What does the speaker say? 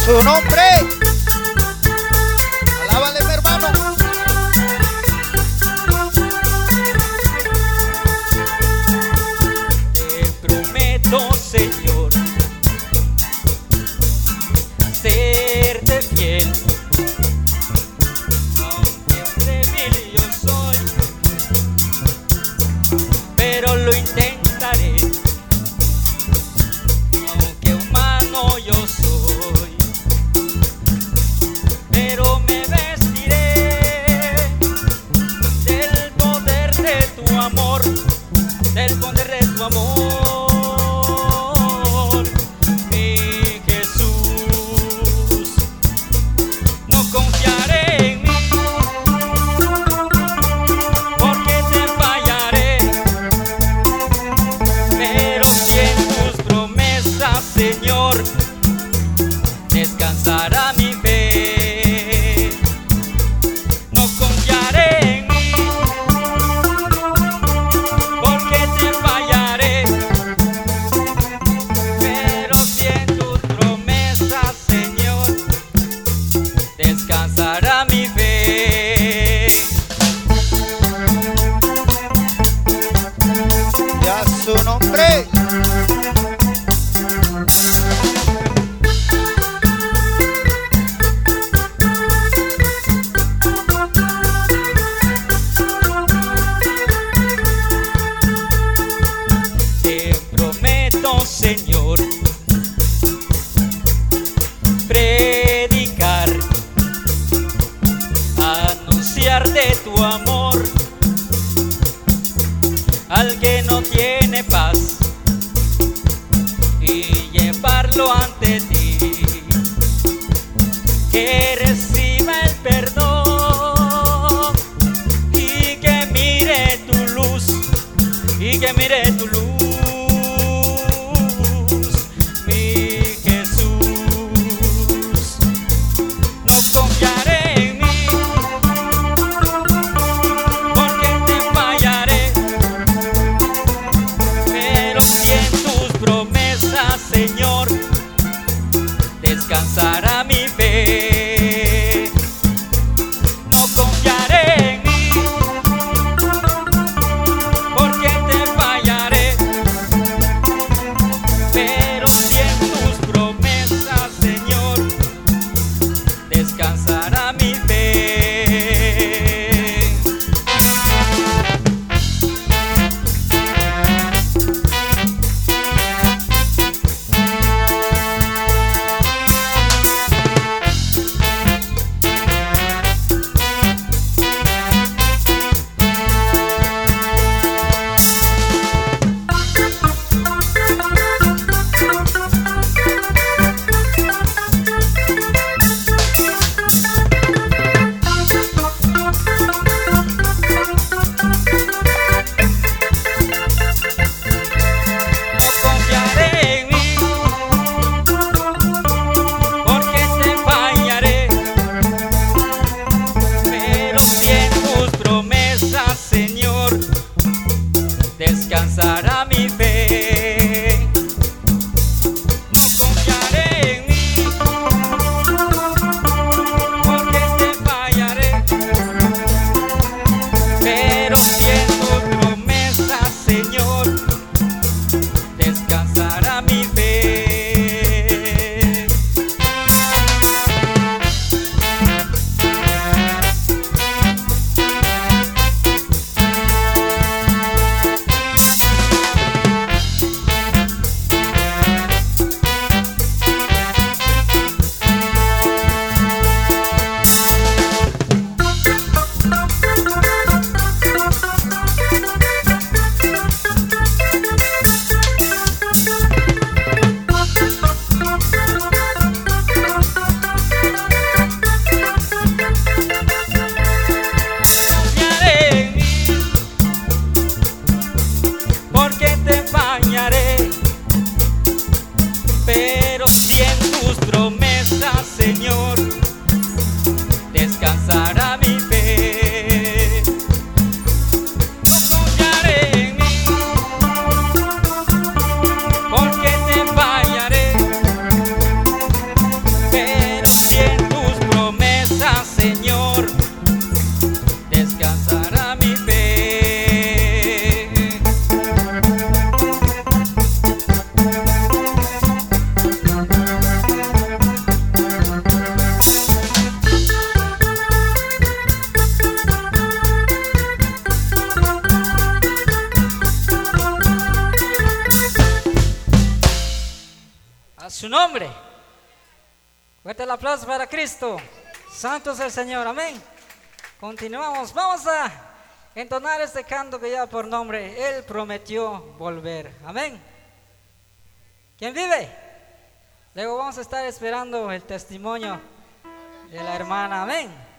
su nombre. Alábale, mi hermano. Te prometo, Señor, serte fiel, aunque débil yo soy, pero lo intentaré, aunque humano yo soy, pero me vestiré del poder de tu amor, del poder de tu amor. Confiaré en mí, porque te fallaré, pero si en tus promesas, Señor, descansará mi fe. No confiaré en mí, porque te fallaré, pero si en tus promesas, Señor, descansará mi fe. Y a su nombre. Te prometo, Señor, predicar, anunciar de tu amor al que no tiene paz y llevarlo ante ti, que reciba el perdón y que mire tu luz, y que mire tu luz, mi Jesús. No confiaré en mí, porque te fallaré, pero si en tus promesas, Señor, descansará mi fe. No confiaré en mí, porque te fallaré, pero si en tus promesas, Señor, descansará mi fe. nombre. Fuerte el aplauso para Cristo. Santo es el Señor, amén. Continuamos, vamos a entonar este canto que lleva por nombre Él prometió volver, amén. ¿Quién vive? Luego vamos a estar esperando el testimonio de la hermana, amén.